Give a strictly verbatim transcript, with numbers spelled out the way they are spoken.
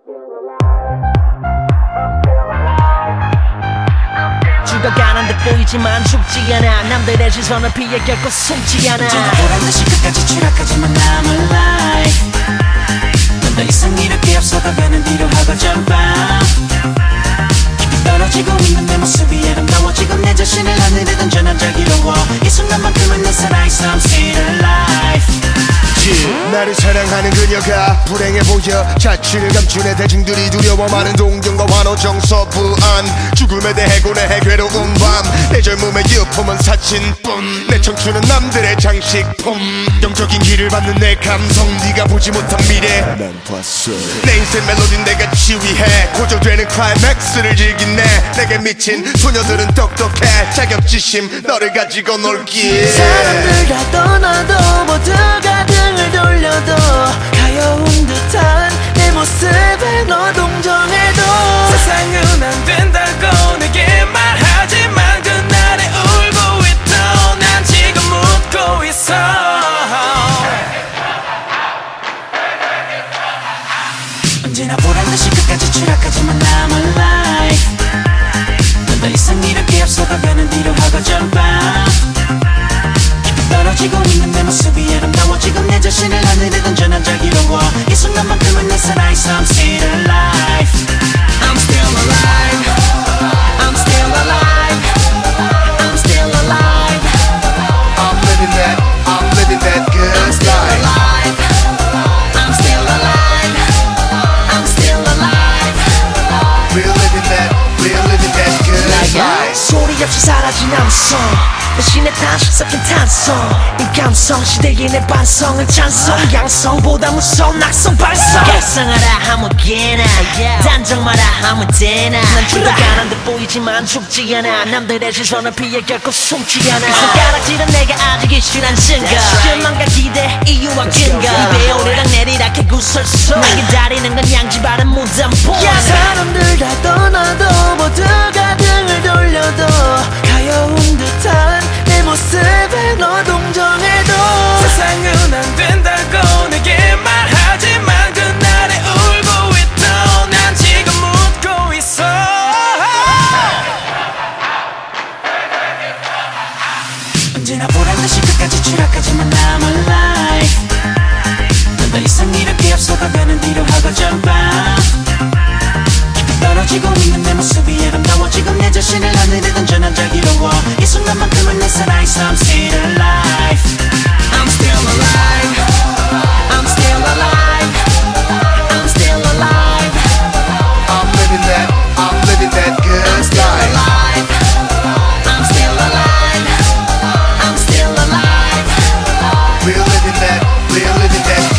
죽어가는 듯 보이지만 죽지 않아. 남들의 시선을 피해 결코 숨지 않아. 언제나 보란듯이 끝까지 추락하지만 I'm alive. 넌 더 이상 이렇게 앞서가가는 뒤로 하고 전방 깊이 떨어지고 있는 내 모습이 아름다워지고 내 자신을 하늘에 던져 난 자기로워. 이 순간만큼은 난 살아있어 I'm still alive. 나를 사랑하는 그녀가 불행해 보여. 자취를 감춘 애 대중들이 두려워. 많은 동경과 환호 정서부안 죽음에 대해 고뇌해 괴로운 밤. 내 젊음의 유품은 사진뿐. 내 청춘은 남들의 장식품. 영적인 길을 받는 내 감성 네가 보지 못한 미래 난 봤어. 내 인생 멜로디는 내가 지휘해. 고조되는 클라이맥스를 즐긴네. 내게 미친 소녀들은 똑똑해. 자격지심 너를 가지고 놀기에 사람들 다 떠나도 모두가 등을 돌려도 가여운 듯한 내 모습에 너 동정해도 세상은 안 된다고 내게 말하지만 그날에 울고 있어. 난 지금 묻고 있어. 언제나 보란듯이 끝까지 추락하지만 I'm alive. 넌 더 이상 이렇게 앞서가가는 뒤로 하고 전방 깊이 떨어지고 있는 내 모습이 아름다워지고 내 자신을 하늘에 던져 난 자기로워. 이 순간만큼은 난 살아있어 I'm still alive. I'm still alive. I'm still alive. I'm still alive. I'm living that, I'm living that good I'm still life. alive. I'm still alive. I'm still alive. We're living that, we're living that good life. 소리 없이 사라진 암송 대신에 다시 섞인 탄성. 이 감성 시대의 내 반성은 찬성. 양성보다 무서운 낙성 발성. 각성하라 아무개나 단정 마라 아무 때나. 난 죽어가는 듯 보이지만 죽지 않아. 남들의 시선을 피해 결코 숨지 않아. 손가락질은 내가 아직 이슈란 증거. 실망과 기대 이유와 근거. 입에 오르락 내리락 해 구설수. 난 기다리는 건 양지바른 무덤보. 사람들 다 떠나도 모두가 등을 돌려도 가여운 듯한 내 모습에 너 동정해도 세상은 안 된다고 내게 말하지만 그날에 울고 있어. 난 지금 묻고 있어. 언제나 보란듯이 끝까지 추락하지만 I'm alive. 넌 더 이상 이렇게 앞서가가는 뒤로 하고 전방 깊이 떨어지고 있는 내 모습이 아름다워지고 내 자신을 하늘에 던져 난 자기로워. 이 순간만큼은 난 살아있어 I'm still alive. I'm still alive. I'm still alive. I'm still alive. I'm living that, I'm living that good I'm still life. alive. I'm still alive. I'm still alive. We're living that, we're living that